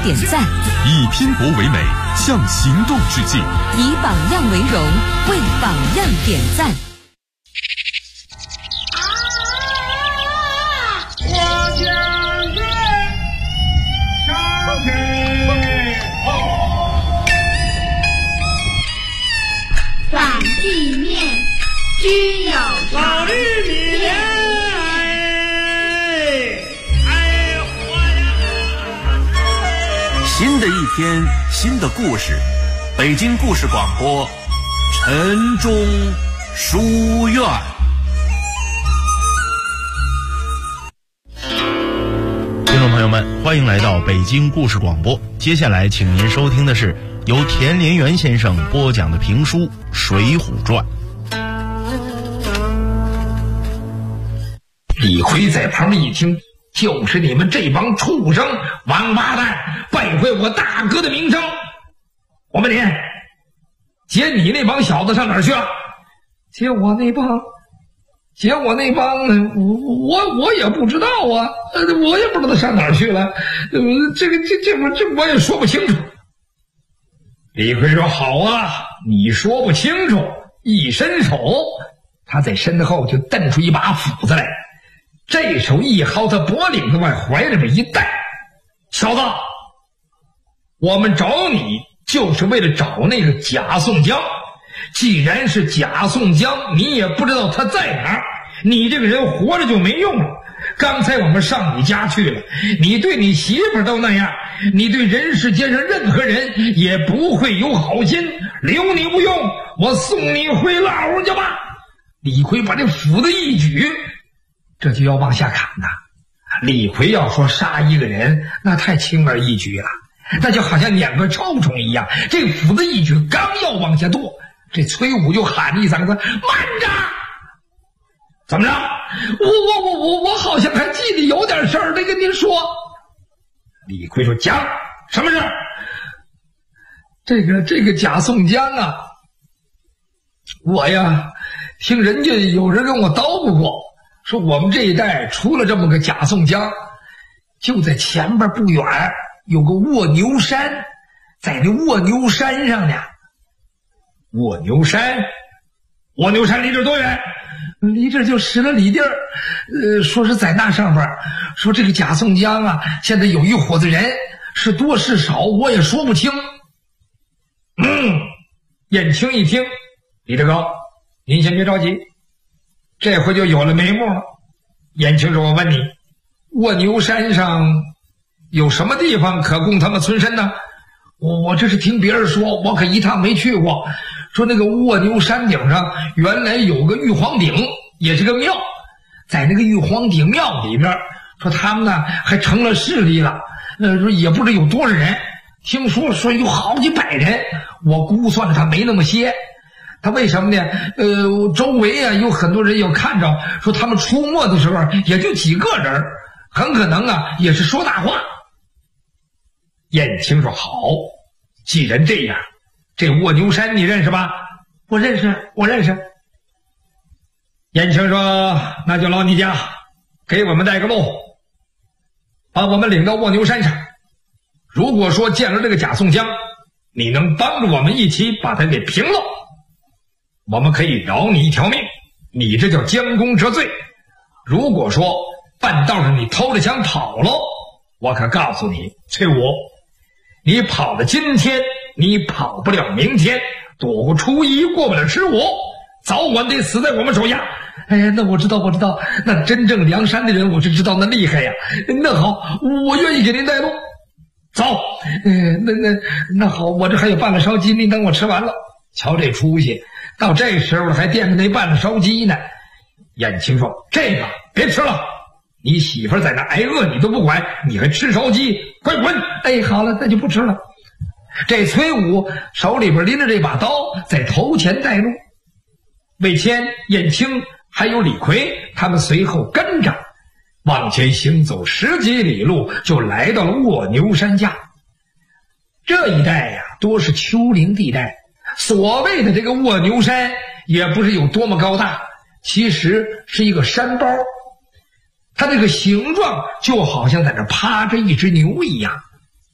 点赞， 以拼搏为美，向行动致敬， 以榜样为荣，为榜样点赞。 我将军上阵， 反地面均有老绿米新的一天，新的故事，北京故事广播，晨钟书院。 听众朋友们，欢迎来到北京故事广播。接下来，请您收听的是由田连元先生播讲的评书《水浒传》。 李逵在旁边一听，就是你们这帮畜生王八蛋，败坏我大哥的名声！我问你，接你那帮小子上哪儿去了？接我那帮，我也不知道啊，我也不知道上哪儿去了，这我也说不清楚。李逵说：“好啊，你说不清楚。”一伸手，他在身后就瞪出一把斧子来。这手一薅他脖领子往怀里边一带，小子，我们找你就是为了找那个贾宋江。既然是贾宋江，你也不知道他在哪儿，你这个人活着就没用了。刚才我们上你家去了，你对你媳妇都那样，你对人世间上任何人也不会有好心，留你不用，我送你回老家吧。李逵把这斧子一举，这就要往下砍呐。李逵要说杀一个人，那太轻而易举了，那就好像撵个臭虫一样。这斧子一举，刚要往下剁，这崔武就喊一嗓子：“慢着！”怎么着？我好像还记得有点事儿，得跟您说。李逵说：“讲什么事儿？”这个贾宋江啊，我呀听人家有人跟我叨咕过，说我们这一带出了这么个贾宋江，就在前边不远有个卧牛山，在那卧牛山上呢。卧牛山离这多远？离这就10来里地儿。说是在那上边，说这个贾宋江啊，现在有一伙子人，是多是少我也说不清。燕青一听，李大哥，您先别着急，这回就有了眉目了。燕青说：“我问你，卧牛山上有什么地方可供他们村身呢？”我这是听别人说，我可一趟没去过。说那个卧牛山顶上原来有个玉皇顶，也是个庙，在那个玉皇顶庙里边，说他们呢还成了势力了，说也不知有多少人，听说有好几百人，我估算他没那么些。他为什么呢？周围啊有很多人有看着，说他们出没的时候也就几个人，很可能啊也是说大话。燕青说：“好，既然这样，这卧牛山你认识吧？”“我认识。”燕青说：“那就劳你家，给我们带个路，把我们领到卧牛山上。如果说见了这个贾宋江，你能帮助我们一起把他给平了，我们可以饶你一条命，你这叫将功折罪。如果说半道上你偷着枪跑了，我可告诉你，崔武，你跑了今天，你跑不了明天，躲过初一，过不了15，早晚得死在我们手下。”“哎呀，那我知道，那真正梁山的人我是知道，那厉害呀。那好，我愿意给您带路。走。那好，我这还有拌了烧鸡，您等我吃完了。”瞧这出息，到这时候了还惦着那拌了烧鸡呢。燕青说：“这个别吃了，你媳妇在那挨饿你都不管，你还吃烧鸡，快滚！”“哎，好了，那就不吃了。”这崔武手里边拎着这把刀，在头前带路。魏谦、燕青还有李逵，他们随后跟着，往前行走10几里路，就来到了卧牛山下。这一带呀，多是丘陵地带。所谓的这个卧牛山，也不是有多么高大，其实是一个山包。它这个形状就好像在这趴着一只牛一样。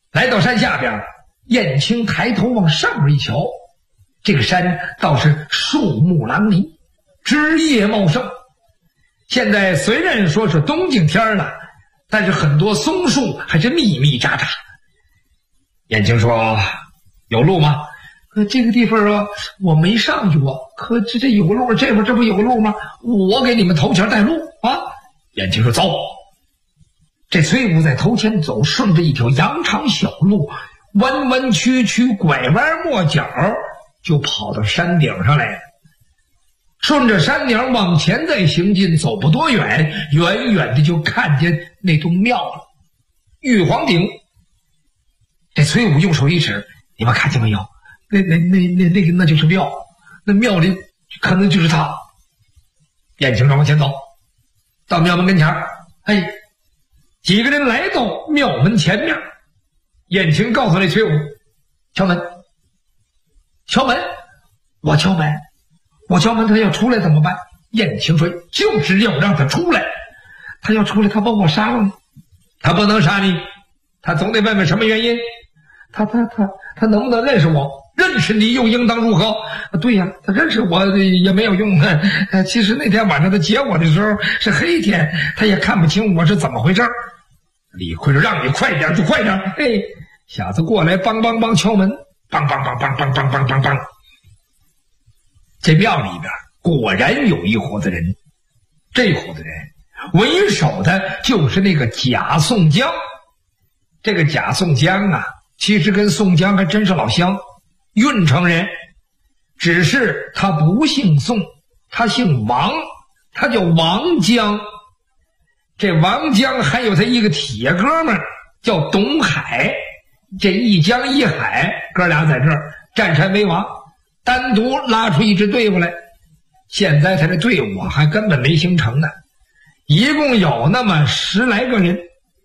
来到山下边，燕青抬头往上面一瞧，这个山倒是树木狼林，枝叶茂盛。现在虽然说是冬景天了，但是很多松树还是密密匝匝。燕青说：“有路吗？”这个地方啊，我没上去过。可这有路，这边这不有路吗？我给你们头前带路啊！燕青说：“走。”这崔武在头前走，顺着一条羊肠小路，弯弯曲曲，拐弯抹角，就跑到山顶上来了。顺着山顶往前再行进，走不多远，远远的就看见那栋庙了，玉皇顶。这崔武用手一指：“你们看见没有？那就是庙，那庙里可能就是他。”燕青往前走，到庙门跟前，几个人来到庙门前面。燕青告诉那崔武：“敲门，敲门，我敲门，他要出来怎么办？”燕青说：“就是要让他出来，他要出来，他把我杀了呢。他不能杀你，他总得问问什么原因。他能不能认识我？认识你又应当如何？对呀，他认识我也没有用。其实那天晚上他接我的时候是黑天，他也看不清我是怎么回事。”李逵说：“让你快点就快点。”小子过来，梆梆梆敲门，梆梆梆梆梆梆梆梆梆。这庙里边果然有一伙子人，这伙子人为首的就是那个贾宋江。这个贾宋江啊，其实跟宋江还真是老乡，郓城人，只是他不姓宋，他姓王，他叫王江。这王江还有他一个铁哥们叫董海，这一江一海，哥俩在这儿占山为王，单独拉出一支队伍来。现在他这队伍还根本没形成呢，一共有那么10来个人。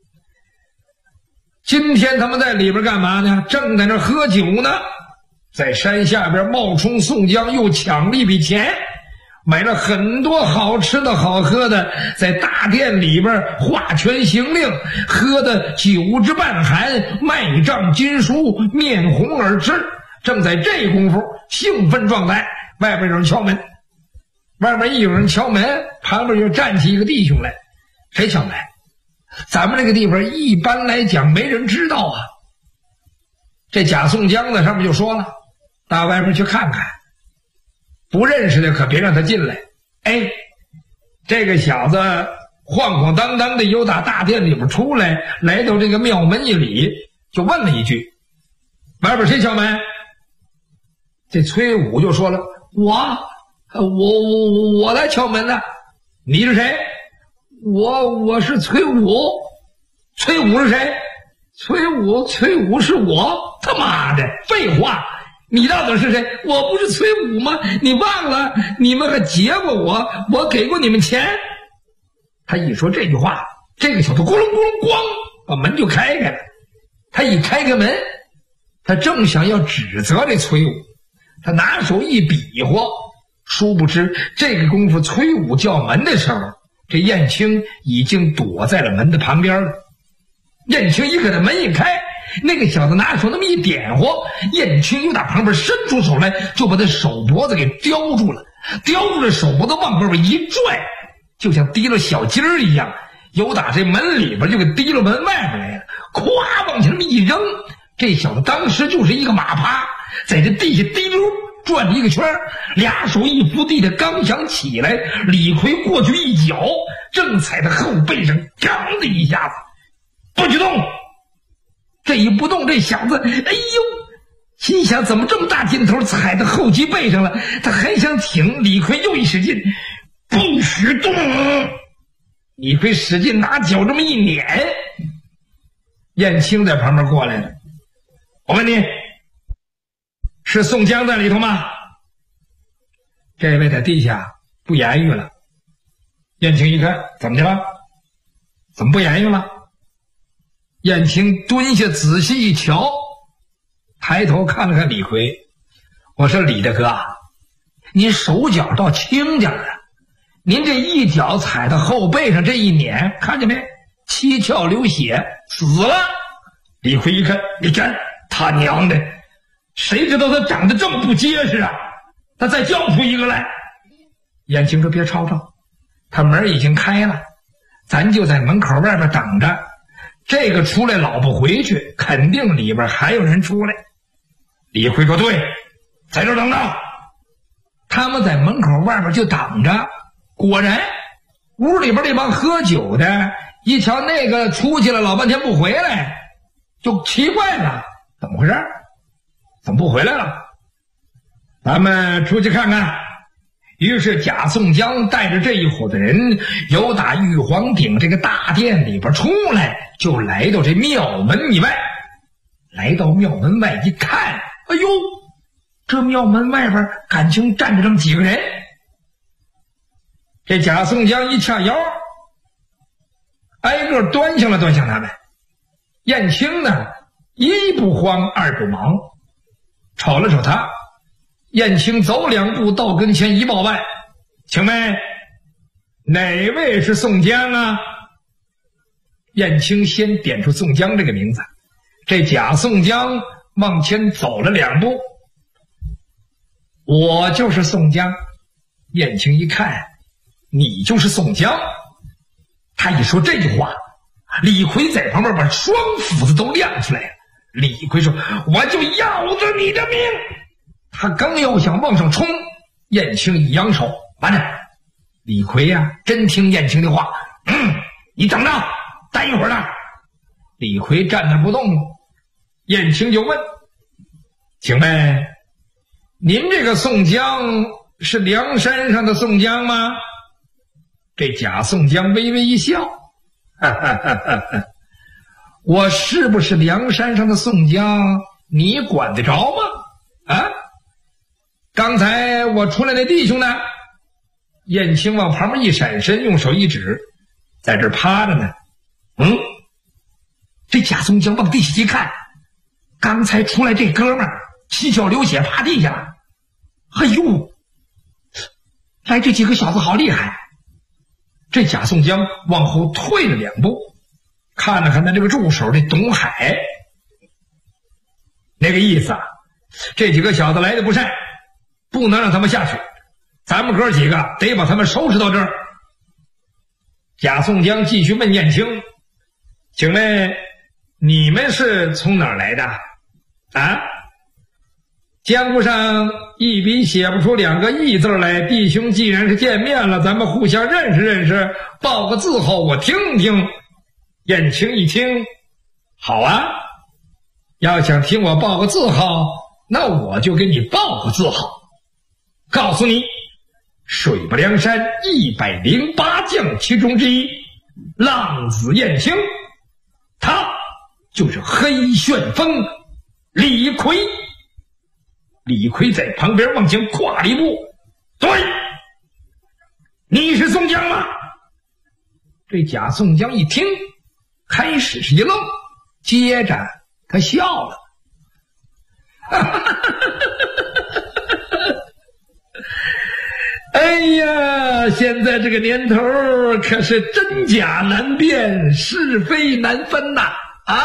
今天他们在里边干嘛呢？正在那喝酒呢。在山下边冒充宋江又抢了一笔钱，买了很多好吃的好喝的，在大殿里边画权行令，喝的酒至半酣，脉胀筋舒，面红耳赤。正在这功夫兴奋状态，外边有人敲门。外面一有人敲门，旁边就站起一个弟兄来。谁敲门？咱们这个地方一般来讲没人知道啊。这贾宋江呢，上面就说了：“到外面去看看，不认识的可别让他进来。”这个小子晃晃荡荡的由打大殿里边出来，来到这个庙门一里，就问了一句：“外边谁敲门？”这崔武就说了：“我来敲门呢。”“你是谁？”“我是崔武。”“崔武是谁？”“崔武是我。”“他妈的，废话！你到底是谁？我不是崔武吗？你忘了？你们还劫过我给过你们钱。”他一说这句话，这个小子咕隆咕隆咣，把门就开了。他一开开门，他正想要指责这崔武，他拿手一比划，殊不知这个功夫崔武叫门的时候，这燕青已经躲在了门的旁边了。燕青一给他门一开，那个小子拿手那么一点活，燕青又打旁边伸出手来，就把他手脖子给叼住了，叼住了手脖子往后边一拽，就像提了小鸡儿一样，由打这门里边就给提了门外边来了，咵往前那么一扔，这小子当时就是一个马趴，在这地下滴溜转了一个圈，俩手一扶地，他刚想起来，李逵过去一脚，正踩在后背上，刚的一下子，不许动！这一不动，这小子，心想怎么这么大劲头踩在后脊背上了？他还想挺，李逵又一使劲，不许动！李逵使劲拿脚这么一撵，燕青在旁边过来了。我问你，是宋江在里头吗？这位在地下不言语了。燕青一看，怎么的了？怎么不言语了？燕青蹲下仔细一瞧，抬头看了看李逵，我说：“李大哥，您手脚倒轻点啊，您这一脚踩到后背上，这一撵，看见没？七窍流血，死了。 李逵一看，你看他娘的，谁知道他长得这么不结实啊，他再叫出一个来。燕青说别吵吵，他门已经开了，咱就在门口外边等着，这个出来老不回去，肯定里边还有人出来。李逵说对，在这儿等着。他们在门口外边就等着，果然屋里边那帮喝酒的一瞧那个出去了老半天不回来，就奇怪了，怎么回事？怎么不回来了？咱们出去看看。于是贾宋江带着这一伙的人由打玉皇顶这个大殿里边出来，就来到这庙门以外。来到庙门外一看，哎呦，这庙门外边感情站着这么几个人。这贾宋江一掐腰，挨个端详了端详他们。燕青呢，一不慌二不忙，瞅了瞅他。燕青走两步到跟前一报拜，请问哪位是宋江啊？燕青先点出宋江这个名字。这贾宋江往前走了两步，我就是宋江。燕青一看，你就是宋江。他一说这句话，李逵在旁边把双斧子都亮出来了。李逵说我就要着你的命。他刚要想往上冲，燕青一扬手，慢着。李逵呀，真听燕青的话，你等着，待一会儿呢。李逵站那不动了。燕青就问，请问您这个宋江是梁山上的宋江吗？这贾宋江微微一笑，哈哈哈哈哈，我是不是梁山上的宋江你管得着吗？啊，刚才我出来那弟兄呢？燕青往旁边一闪身，用手一指，在这趴着呢。这贾宋江往地下一看，刚才出来这哥们儿七窍流血趴地下了。哎呦，来这几个小子好厉害。这贾宋江往后退了两步，看了看他这个助手这董海，那个意思啊，这几个小子来的不善，不能让他们下去，咱们哥几个得把他们收拾到这儿。贾宋江继续问燕青，请问你们是从哪儿来的啊？江湖上一笔写不出两个义字来，弟兄既然是见面了，咱们互相认识认识，报个字号我听听。燕青一听，好啊，要想听我报个字号，那我就给你报个字号。告诉你，水泊梁山108将其中之一，浪子燕青，他就是黑旋风李逵。李逵在旁边往前跨了一步，对，你是宋江吗？这贾宋江一听，开始是一愣，接着他笑了。哎呀，现在这个年头可是真假难辨，是非难分呐！啊，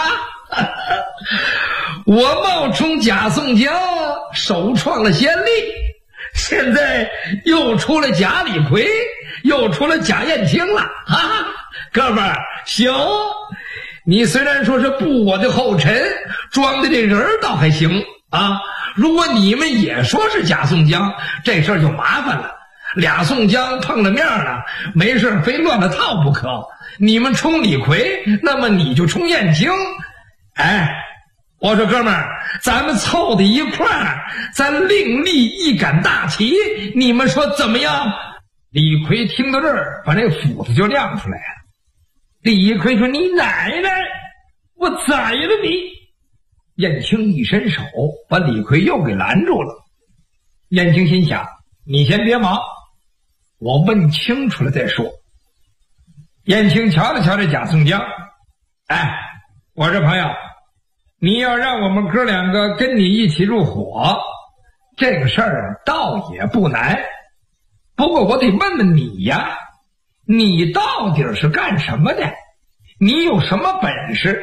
我冒充贾宋江首创了先例，现在又出了贾李逵，又出了贾燕青了啊！哥们儿，行，你虽然说是步我的后尘，装的这人倒还行啊。如果你们也说是贾宋江，这事儿就麻烦了。俩宋江碰了面了，没事非乱了套不可。你们冲李逵，那么你就冲燕青。哎，我说哥们儿，咱们凑在一块儿，咱另立一杆大旗，你们说怎么样？李逵听到这儿，把那斧子就亮出来了。李逵说：“你奶奶，我宰了你！”燕青一伸手，把李逵又给拦住了。燕青心想：你先别忙，我问清楚了再说。燕青瞧了瞧这贾宋江，哎，我这朋友，你要让我们哥两个跟你一起入伙，这个事儿倒也不难。不过我得问问你呀，你到底是干什么的？你有什么本事？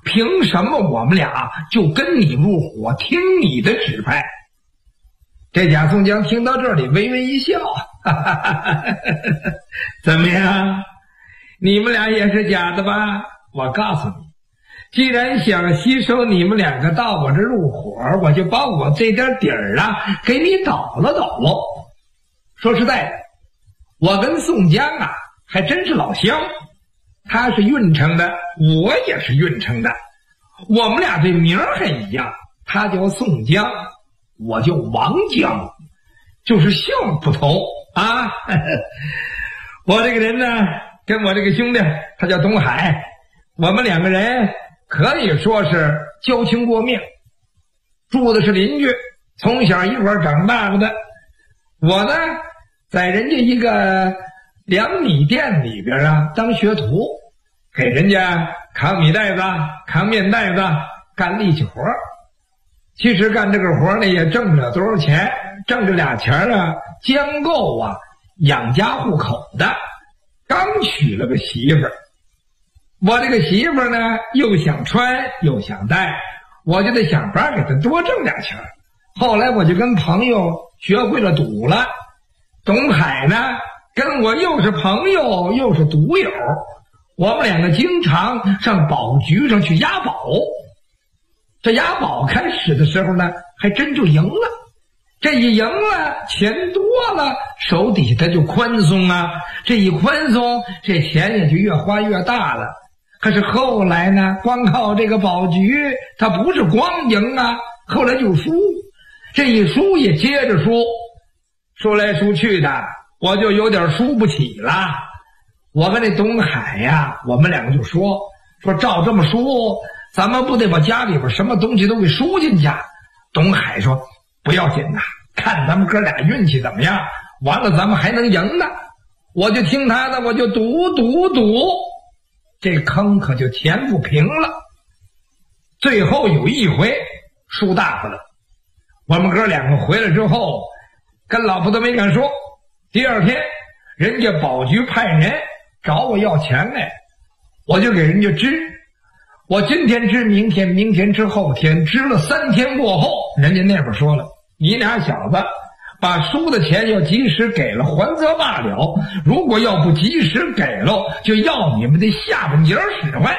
凭什么我们俩就跟你入伙，听你的指派？这贾宋江听到这里微微一笑，哈哈哈哈，怎么样？你们俩也是假的吧？我告诉你，既然想吸收你们两个到我这入伙，我就把我这点底儿啊给你倒了。说实在的，我跟宋江啊还真是老乡，他是郓城的，我也是郓城的，我们俩这名儿还一样，他叫宋江，我叫王江，就是姓不同啊。我这个人呢，跟我这个兄弟他叫东海，我们两个人可以说是交情过命，住的是邻居，从小一块长大了的。我呢在人家一个粮米店里边啊当学徒，给人家扛米袋子扛面袋子干力气活。其实干这个活呢也挣不了多少钱，挣这俩钱啊将够啊养家糊口的。刚娶了个媳妇儿，我这个媳妇儿呢又想穿又想戴，我就得想法给她多挣点钱。后来我就跟朋友学会了赌了，东海呢跟我又是朋友又是赌友，我们两个经常上宝局上去押宝。这押宝开始的时候呢还真就赢了，这一赢了钱多了，手底下他就宽松啊，这一宽松这钱也就越花越大了。可是后来呢光靠这个宝局他不是光赢啊，后来就输，这一输也接着输，输来输去的我就有点输不起了。我跟这东海呀我们两个就说照这么输，咱们不得把家里边什么东西都给输进去。东海说不要紧呐，看咱们哥俩运气怎么样，完了咱们还能赢呢。我就听他的，我就赌，这坑可就填不平了。最后有一回输大发了，我们哥两个回来之后跟老婆都没敢说。第二天人家宝局派人找我要钱来，我就给人家支，我今天支明天，明天支后天，支了3天过后，人家那边说了，你俩小子把输的钱要及时给了还则罢了，如果要不及时给了，就要你们的下半截使唤。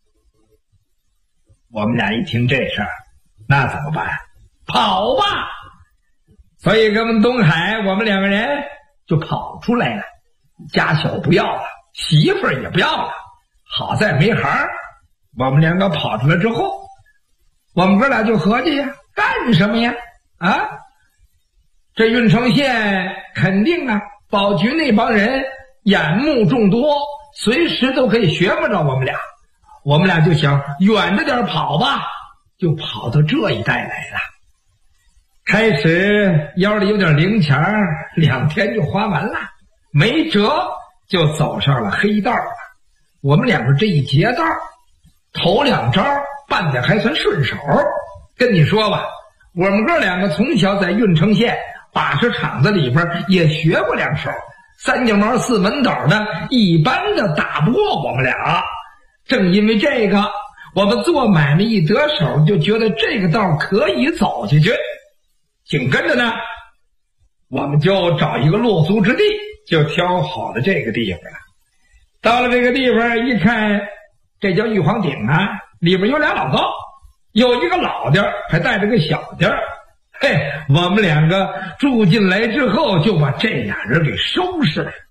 我们俩一听这事儿，那怎么办？跑吧！所以跟我们东海我们两个人就跑出来了，家小不要了，媳妇儿也不要了，好在没孩儿。我们两个跑出来之后，我们哥俩就合计呀，干什么呀？啊，这郓城县肯定啊，保局那帮人眼目众多，随时都可以学不着我们俩。我们俩就想远着点跑吧，就跑到这一带来了。开始腰里有点零钱，2天就花完了，没辙就走上了黑道了。我们两个这一劫道，头2招办得还算顺手。跟你说吧，我们哥两个从小在郓城县把式厂子里边也学过2手，3脚毛4门斗的，一般的打不过我们俩。正因为这个，我们做买卖一得手，就觉得这个道可以走下去。紧跟着呢，我们就找一个落足之地，就挑好了这个地方了。到了这个地方一看，这叫玉皇顶啊，里边有俩老道，有一个老的还带着个小的。嘿，我们两个住进来之后就把这俩人给收拾了。